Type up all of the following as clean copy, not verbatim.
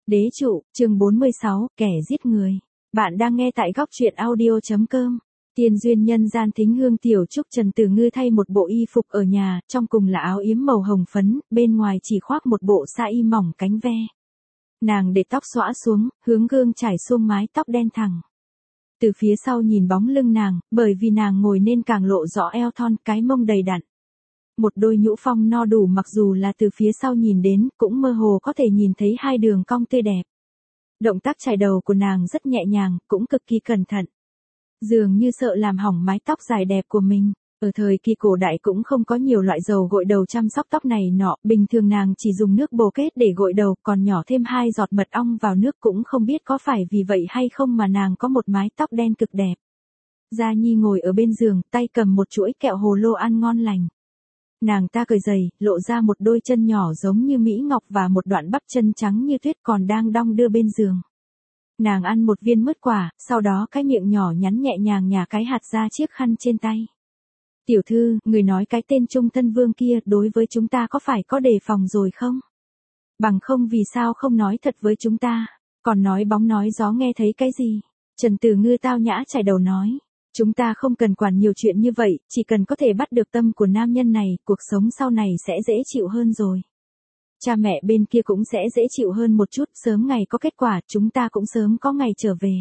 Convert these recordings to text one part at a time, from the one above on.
Đế trụ, chương 46, kẻ giết người. Bạn đang nghe tại góc truyện audio.com. Tiên duyên nhân gian thính hương tiểu trúc Trần Tử Ngư thay một bộ y phục ở nhà, trong cùng là áo yếm màu hồng phấn, bên ngoài chỉ khoác một bộ sa y mỏng cánh ve. Nàng để tóc xõa xuống, hướng gương trải xuông mái tóc đen thẳng. Từ phía sau nhìn bóng lưng nàng, bởi vì nàng ngồi nên càng lộ rõ eo thon, cái mông đầy đặn. Một đôi nhũ phong no đủ, mặc dù là từ phía sau nhìn đến, cũng mơ hồ có thể nhìn thấy hai đường cong tươi đẹp. Động tác chải đầu của nàng rất nhẹ nhàng, cũng cực kỳ cẩn thận. Dường như sợ làm hỏng mái tóc dài đẹp của mình. Ở thời kỳ cổ đại cũng không có nhiều loại dầu gội đầu chăm sóc tóc này nọ, bình thường nàng chỉ dùng nước bồ kết để gội đầu, còn nhỏ thêm 2 giọt mật ong vào nước, cũng không biết có phải vì vậy hay không mà nàng có một mái tóc đen cực đẹp. Gia Nhi ngồi ở bên giường, tay cầm một chuỗi kẹo hồ lô ăn ngon lành. Nàng ta cởi giày, lộ ra một đôi chân nhỏ giống như mỹ ngọc và một đoạn bắp chân trắng như tuyết còn đang đong đưa bên giường. Nàng ăn một viên mứt quả, sau đó cái miệng nhỏ nhắn nhẹ nhàng nhả cái hạt ra chiếc khăn trên tay. Tiểu thư, người nói cái tên Trung Thân Vương kia đối với chúng ta có phải có đề phòng rồi không? Bằng không vì sao không nói thật với chúng ta, còn nói bóng nói gió nghe thấy cái gì? Trần Tử Ngư tao nhã chải đầu nói. Chúng ta không cần quản nhiều chuyện như vậy, chỉ cần có thể bắt được tâm của nam nhân này, cuộc sống sau này sẽ dễ chịu hơn rồi. Cha mẹ bên kia cũng sẽ dễ chịu hơn một chút, sớm ngày có kết quả, chúng ta cũng sớm có ngày trở về.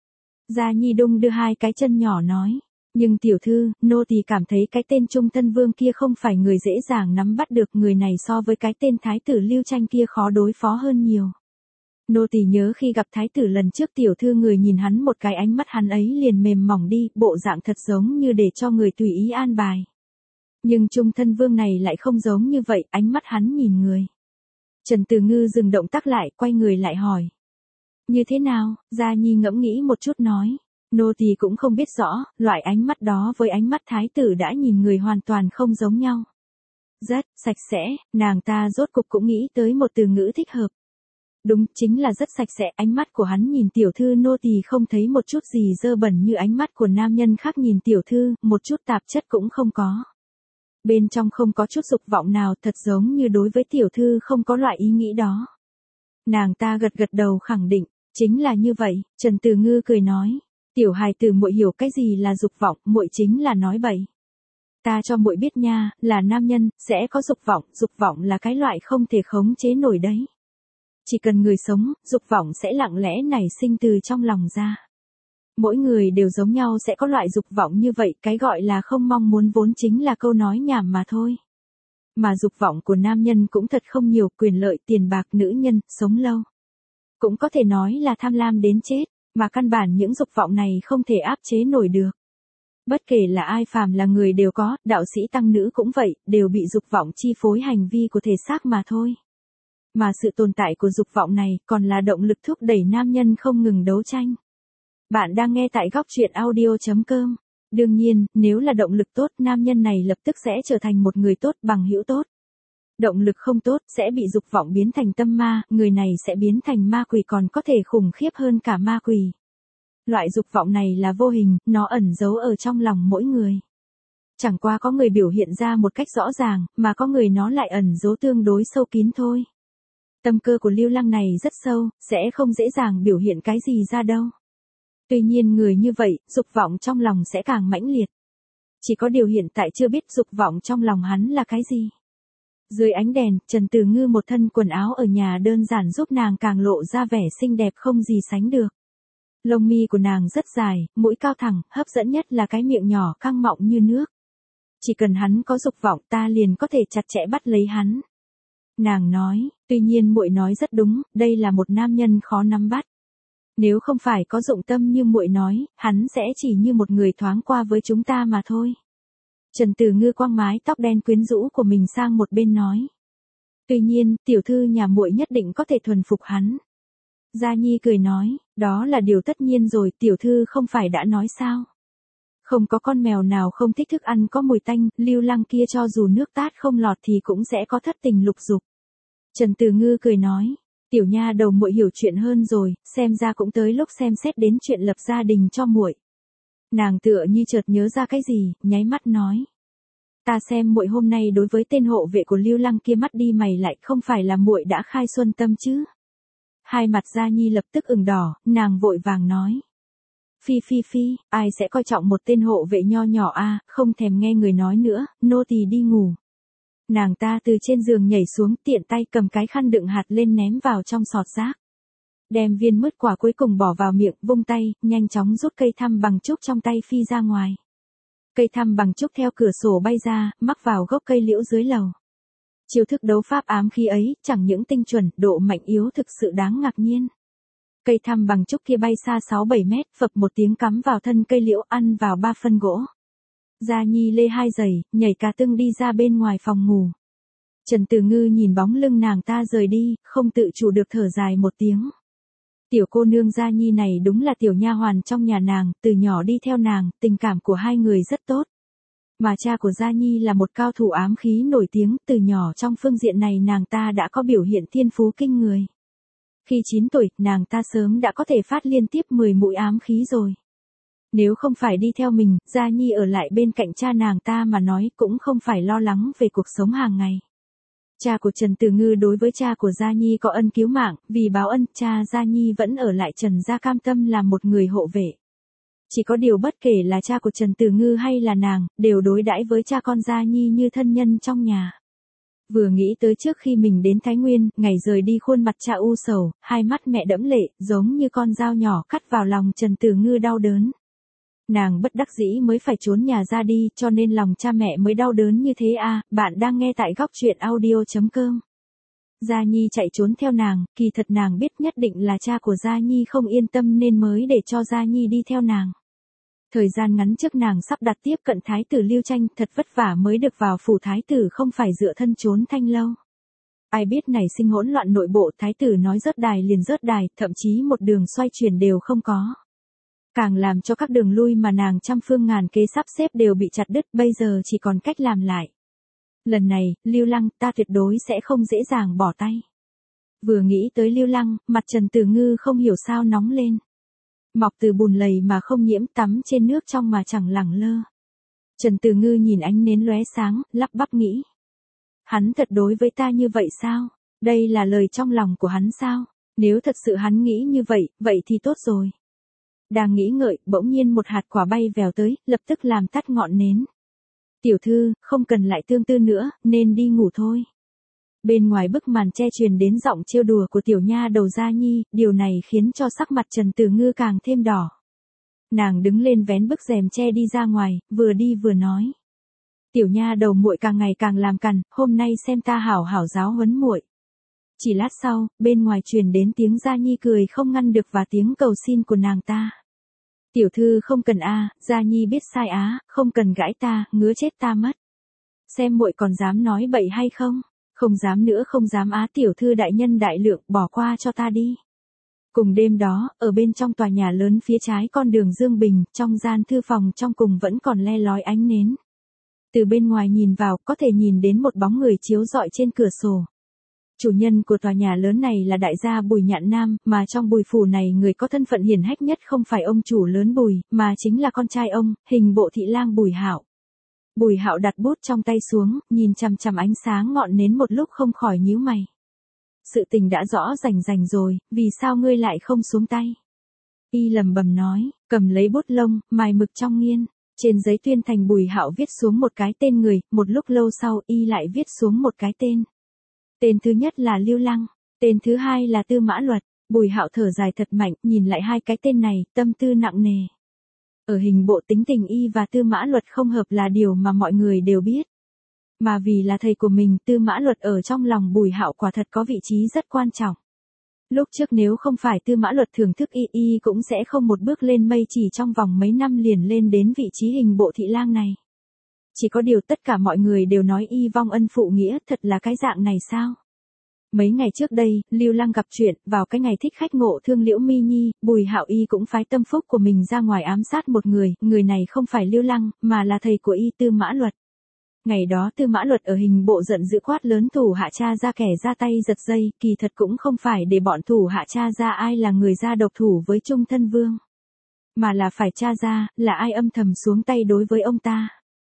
Gia Nhi đung đưa 2 cái chân nhỏ nói. Nhưng tiểu thư, nô tỳ cảm thấy cái tên Trung Thân Vương kia không phải người dễ dàng nắm bắt được, người này so với cái tên Thái tử Lưu Tranh kia khó đối phó hơn nhiều. Nô tỳ nhớ khi gặp thái tử lần trước, tiểu thư người nhìn hắn một cái, ánh mắt hắn ấy liền mềm mỏng đi, bộ dạng thật giống như để cho người tùy ý an bài. Nhưng Trung Thân Vương này lại không giống như vậy, ánh mắt hắn nhìn người. Trần Tử Ngư dừng động tác lại, quay người lại hỏi. Như thế nào? Gia Nhi ngẫm nghĩ một chút nói. Nô tỳ cũng không biết rõ, loại ánh mắt đó với ánh mắt thái tử đã nhìn người hoàn toàn không giống nhau. Rất sạch sẽ, nàng ta rốt cục cũng nghĩ tới một từ ngữ thích hợp. Đúng, chính là rất sạch sẽ, ánh mắt của hắn nhìn tiểu thư nô tỳ không thấy một chút gì dơ bẩn như ánh mắt của nam nhân khác nhìn tiểu thư, một chút tạp chất cũng không có. Bên trong không có chút dục vọng nào, thật giống như đối với tiểu thư không có loại ý nghĩ đó. Nàng ta gật gật đầu khẳng định, chính là như vậy. Trần Tử Ngư cười nói, tiểu hài tử muội hiểu cái gì là dục vọng, muội chính là nói bậy. Ta cho muội biết nha, là nam nhân sẽ có dục vọng là cái loại không thể khống chế nổi đấy. Chỉ cần người sống, dục vọng sẽ lặng lẽ nảy sinh từ trong lòng ra. Mỗi người đều giống nhau sẽ có loại dục vọng như vậy, cái gọi là không mong muốn vốn chính là câu nói nhảm mà thôi. Mà dục vọng của nam nhân cũng thật không nhiều, quyền lợi, tiền bạc, nữ nhân, sống lâu. Cũng có thể nói là tham lam đến chết, mà căn bản những dục vọng này không thể áp chế nổi được. Bất kể là ai, phàm là người đều có, đạo sĩ tăng nữ cũng vậy, đều bị dục vọng chi phối hành vi của thể xác mà thôi. Mà sự tồn tại của dục vọng này còn là động lực thúc đẩy nam nhân không ngừng đấu tranh. Bạn đang nghe tại góc truyện audio.com. Đương nhiên, nếu là động lực tốt, nam nhân này lập tức sẽ trở thành một người tốt, bằng hữu tốt. Động lực không tốt, sẽ bị dục vọng biến thành tâm ma, người này sẽ biến thành ma quỷ, còn có thể khủng khiếp hơn cả ma quỷ. Loại dục vọng này là vô hình, nó ẩn giấu ở trong lòng mỗi người. Chẳng qua có người biểu hiện ra một cách rõ ràng, mà có người nó lại ẩn giấu tương đối sâu kín thôi. Tâm cơ của Lưu Lăng này rất sâu, sẽ không dễ dàng biểu hiện cái gì ra đâu. Tuy nhiên người như vậy, dục vọng trong lòng sẽ càng mãnh liệt. Chỉ có điều hiện tại chưa biết dục vọng trong lòng hắn là cái gì. Dưới ánh đèn, Trần Tử Ngư một thân quần áo ở nhà đơn giản giúp nàng càng lộ ra vẻ xinh đẹp không gì sánh được. Lông mi của nàng rất dài, mũi cao thẳng, hấp dẫn nhất là cái miệng nhỏ căng mọng như nước. Chỉ cần hắn có dục vọng, ta liền có thể chặt chẽ bắt lấy hắn. Nàng nói, tuy nhiên muội nói rất đúng, đây là một nam nhân khó nắm bắt. Nếu không phải có dụng tâm như muội nói, hắn sẽ chỉ như một người thoáng qua với chúng ta mà thôi. Trần Tử Ngư quăng mái tóc đen quyến rũ của mình sang một bên nói. Tuy nhiên, tiểu thư nhà muội nhất định có thể thuần phục hắn. Gia Nhi cười nói, đó là điều tất nhiên rồi, tiểu thư không phải đã nói sao. Không có con mèo nào không thích thức ăn có mùi tanh, Lưu Lăng kia cho dù nước tát không lọt thì cũng sẽ có thất tình lục dục. Trần Tử Ngư cười nói, tiểu nha đầu muội hiểu chuyện hơn rồi, xem ra cũng tới lúc xem xét đến chuyện lập gia đình cho muội. Nàng tựa như chợt nhớ ra cái gì, nháy mắt nói. Ta xem muội hôm nay đối với tên hộ vệ của Lưu Lăng kia mắt đi mày lại, không phải là muội đã khai xuân tâm chứ? Hai mặt Gia Nhi lập tức ửng đỏ, nàng vội vàng nói. Phi, ai sẽ coi trọng một tên hộ vệ nho nhỏ a, không thèm nghe người nói nữa, nô tỳ đi ngủ. Nàng ta từ trên giường nhảy xuống, tiện tay cầm cái khăn đựng hạt lên ném vào trong sọt rác. Đem viên mứt quả cuối cùng bỏ vào miệng, vung tay, nhanh chóng rút cây thăm bằng trúc trong tay phi ra ngoài. Cây thăm bằng trúc theo cửa sổ bay ra, mắc vào gốc cây liễu dưới lầu. Chiêu thức đấu pháp ám khí ấy, chẳng những tinh chuẩn, độ mạnh yếu thực sự đáng ngạc nhiên. Cây thăm bằng trúc kia bay xa 6-7 mét, phập một tiếng cắm vào thân cây liễu, ăn vào 3 phân gỗ. Gia Nhi lê 2 giày, nhảy cả tưng đi ra bên ngoài phòng ngủ. Trần Tử Ngư nhìn bóng lưng nàng ta rời đi, không tự chủ được thở dài một tiếng. Tiểu cô nương Gia Nhi này đúng là tiểu nha hoàn trong nhà nàng, từ nhỏ đi theo nàng, tình cảm của hai người rất tốt. Mà cha của Gia Nhi là một cao thủ ám khí nổi tiếng, từ nhỏ trong phương diện này nàng ta đã có biểu hiện thiên phú kinh người. Khi 9 tuổi, nàng ta sớm đã có thể phát liên tiếp 10 mũi ám khí rồi. Nếu không phải đi theo mình, Gia Nhi ở lại bên cạnh cha nàng ta mà nói cũng không phải lo lắng về cuộc sống hàng ngày. Cha của Trần Tử Ngư đối với cha của Gia Nhi có ân cứu mạng, vì báo ân, cha Gia Nhi vẫn ở lại Trần gia cam tâm làm một người hộ vệ. Chỉ có điều bất kể là cha của Trần Tử Ngư hay là nàng, đều đối đãi với cha con Gia Nhi như thân nhân trong nhà. Vừa nghĩ tới trước khi mình đến Thái Nguyên, ngày rời đi khuôn mặt cha u sầu, hai mắt mẹ đẫm lệ, giống như con dao nhỏ cắt vào lòng Trần Tử Ngư đau đớn. Nàng bất đắc dĩ mới phải trốn nhà ra đi, cho nên lòng cha mẹ mới đau đớn như thế à. Bạn đang nghe tại góc truyện audio.com. Gia Nhi chạy trốn theo nàng, kỳ thật nàng biết nhất định là cha của Gia Nhi không yên tâm nên mới để cho Gia Nhi đi theo nàng. Thời gian ngắn trước nàng sắp đặt tiếp cận thái tử Lưu Tranh, thật vất vả mới được vào phủ thái tử, không phải dựa thân trốn thanh lâu. Ai biết nảy sinh hỗn loạn nội bộ, thái tử nói rớt đài liền rớt đài, thậm chí một đường xoay chuyển đều không có. Càng làm cho các đường lui mà nàng trăm phương ngàn kế sắp xếp đều bị chặt đứt, bây giờ chỉ còn cách làm lại. Lần này, Lưu Lăng, ta tuyệt đối sẽ không dễ dàng bỏ tay. Vừa nghĩ tới Lưu Lăng, mặt Trần Tử Ngư không hiểu sao nóng lên. Mọc từ bùn lầy mà không nhiễm, tắm trên nước trong mà chẳng lẳng lơ. Trần Tử Ngư nhìn ánh nến lóe sáng, lắp bắp nghĩ. Hắn thật đối với ta như vậy sao? Đây là lời trong lòng của hắn sao? Nếu thật sự hắn nghĩ như vậy, vậy thì tốt rồi. Đang nghĩ ngợi, bỗng nhiên một hạt quả bay vèo tới, lập tức làm tắt ngọn nến. Tiểu thư, không cần lại tương tư nữa, nên đi ngủ thôi. Bên ngoài bức màn che truyền đến giọng trêu đùa của tiểu nha đầu Gia Nhi, điều này khiến cho sắc mặt Trần Tử Ngư càng thêm đỏ. Nàng đứng lên vén bức rèm che đi ra ngoài, vừa đi vừa nói. Tiểu nha đầu muội càng ngày càng làm cằn, hôm nay xem ta hảo hảo giáo huấn muội. Chỉ lát sau, bên ngoài truyền đến tiếng Gia Nhi cười không ngăn được và tiếng cầu xin của nàng ta. Tiểu thư không cần a, Gia Nhi biết sai á, không cần gãi ta, ngứa chết ta mất. Xem muội còn dám nói bậy hay không? Không dám nữa, không dám á, tiểu thư đại nhân đại lượng, bỏ qua cho ta đi. Cùng đêm đó, ở bên trong tòa nhà lớn phía trái con đường Dương Bình, trong gian thư phòng trong cùng vẫn còn le lói ánh nến. Từ bên ngoài nhìn vào, có thể nhìn đến một bóng người chiếu rọi trên cửa sổ. Chủ nhân của tòa nhà lớn này là đại gia Bùi Nhạn Nam, mà trong Bùi phủ này người có thân phận hiển hách nhất không phải ông chủ lớn Bùi, mà chính là con trai ông, hình bộ thị lang Bùi Hạo. Bùi Hạo đặt bút trong tay xuống, nhìn chằm chằm ánh sáng ngọn nến một lúc không khỏi nhíu mày. Sự tình đã rõ rành rồi, vì sao ngươi lại không xuống tay? Y lẩm bẩm nói, cầm lấy bút lông, mài mực trong nghiên. Trên giấy tuyên thành Bùi Hạo viết xuống một cái tên người, một lúc lâu sau Y lại viết xuống một cái tên. Tên thứ nhất là Lưu Lăng, tên thứ hai là Tư Mã Luật. Bùi Hạo thở dài thật mạnh, nhìn lại hai cái tên này, tâm tư nặng nề. Ở hình bộ tính tình Y và Tư Mã Luật không hợp là điều mà mọi người đều biết. Mà vì là thầy của mình, Tư Mã Luật ở trong lòng Bùi Hạo quả thật có vị trí rất quan trọng. Lúc trước nếu không phải Tư Mã Luật thưởng thức Y cũng sẽ không một bước lên mây, chỉ trong vòng mấy năm liền lên đến vị trí hình bộ thị lang này. Chỉ có điều tất cả mọi người đều nói Y vong ân phụ nghĩa, thật là cái dạng này sao? Mấy ngày trước đây, Lưu Lăng gặp chuyện, vào cái ngày thích khách ngộ thương Liễu Mi Nhi, Bùi Hạo Y cũng phái tâm phúc của mình ra ngoài ám sát một người này không phải Lưu Lăng, mà là thầy của Y, Tư Mã Luật. Ngày đó Tư Mã Luật ở hình bộ giận dữ quát lớn thủ hạ cha ra kẻ ra tay giật dây, kỳ thật cũng không phải để bọn thủ hạ cha ra ai là người ra độc thủ với Trung Thân Vương, mà là phải tra ra, là ai âm thầm xuống tay đối với ông ta.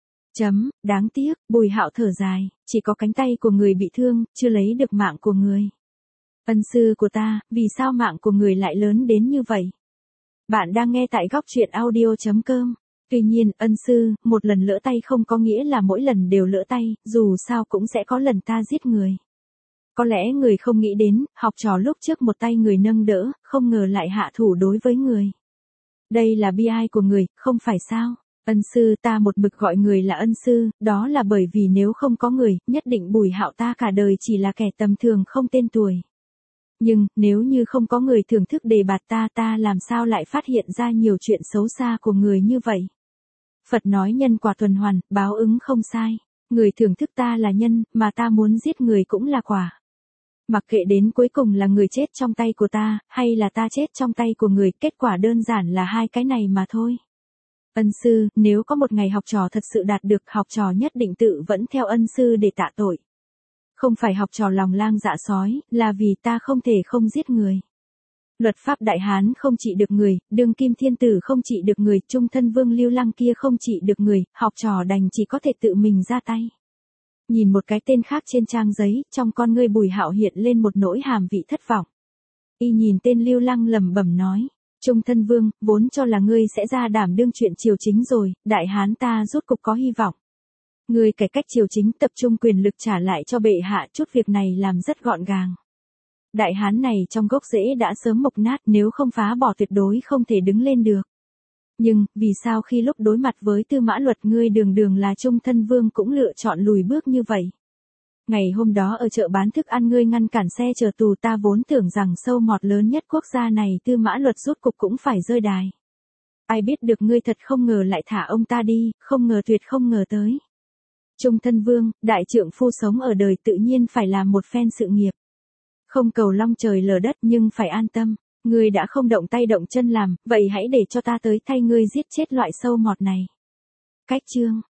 Đáng tiếc, Bùi Hạo thở dài, chỉ có cánh tay của người bị thương, chưa lấy được mạng của người. Ân sư của ta, vì sao mạng của người lại lớn đến như vậy? Bạn đang nghe tại góc truyện audio.com. Tuy nhiên, ân sư, một lần lỡ tay không có nghĩa là mỗi lần đều lỡ tay, dù sao cũng sẽ có lần ta giết người. Có lẽ người không nghĩ đến, học trò lúc trước một tay người nâng đỡ, không ngờ lại hạ thủ đối với người. Đây là bi ai của người, không phải sao? Ân sư, ta một mực gọi người là ân sư, đó là bởi vì nếu không có người, nhất định Bùi Hạo ta cả đời chỉ là kẻ tầm thường không tên tuổi. Nhưng, nếu như không có người thưởng thức đề bạt ta làm sao lại phát hiện ra nhiều chuyện xấu xa của người như vậy? Phật nói nhân quả tuần hoàn, báo ứng không sai. Người thưởng thức ta là nhân, mà ta muốn giết người cũng là quả. Mặc kệ đến cuối cùng là người chết trong tay của ta, hay là ta chết trong tay của người, kết quả đơn giản là hai cái này mà thôi. Ân sư, nếu có một ngày học trò thật sự đạt được, học trò nhất định tự vẫn theo ân sư để tạ tội. Không phải học trò lòng lang dạ sói, là vì ta không thể không giết người. Luật pháp Đại Hán không trị được người, đương kim thiên tử không trị được người, trung thân vương Lưu Lăng kia không trị được người, học trò đành chỉ có thể tự mình ra tay. Nhìn một cái tên khác trên trang giấy, trong con ngươi Bùi Hạo hiện lên một nỗi hàm vị thất vọng. Y nhìn tên Lưu Lăng lẩm bẩm nói, trung thân vương, vốn cho là ngươi sẽ ra đảm đương chuyện triều chính rồi, Đại Hán ta rốt cục có hy vọng. Ngươi cải cách triều chính, tập trung quyền lực trả lại cho bệ hạ, chút việc này làm rất gọn gàng. Đại Hán này trong gốc rễ đã sớm mục nát, nếu không phá bỏ tuyệt đối không thể đứng lên được. Nhưng, vì sao khi lúc đối mặt với Tư Mã Luật ngươi đường đường là trung thân vương cũng lựa chọn lùi bước như vậy? Ngày hôm đó ở chợ bán thức ăn ngươi ngăn cản xe chở tù, ta vốn tưởng rằng sâu mọt lớn nhất quốc gia này Tư Mã Luật rốt cục cũng phải rơi đài. Ai biết được ngươi thật không ngờ lại thả ông ta đi, không ngờ tuyệt không ngờ tới. Trung thân vương, đại trượng phu sống ở đời tự nhiên phải làm một phen sự nghiệp. Không cầu long trời lở đất nhưng phải an tâm, ngươi đã không động tay động chân làm, vậy hãy để cho ta tới thay ngươi giết chết loại sâu mọt này. Cách chương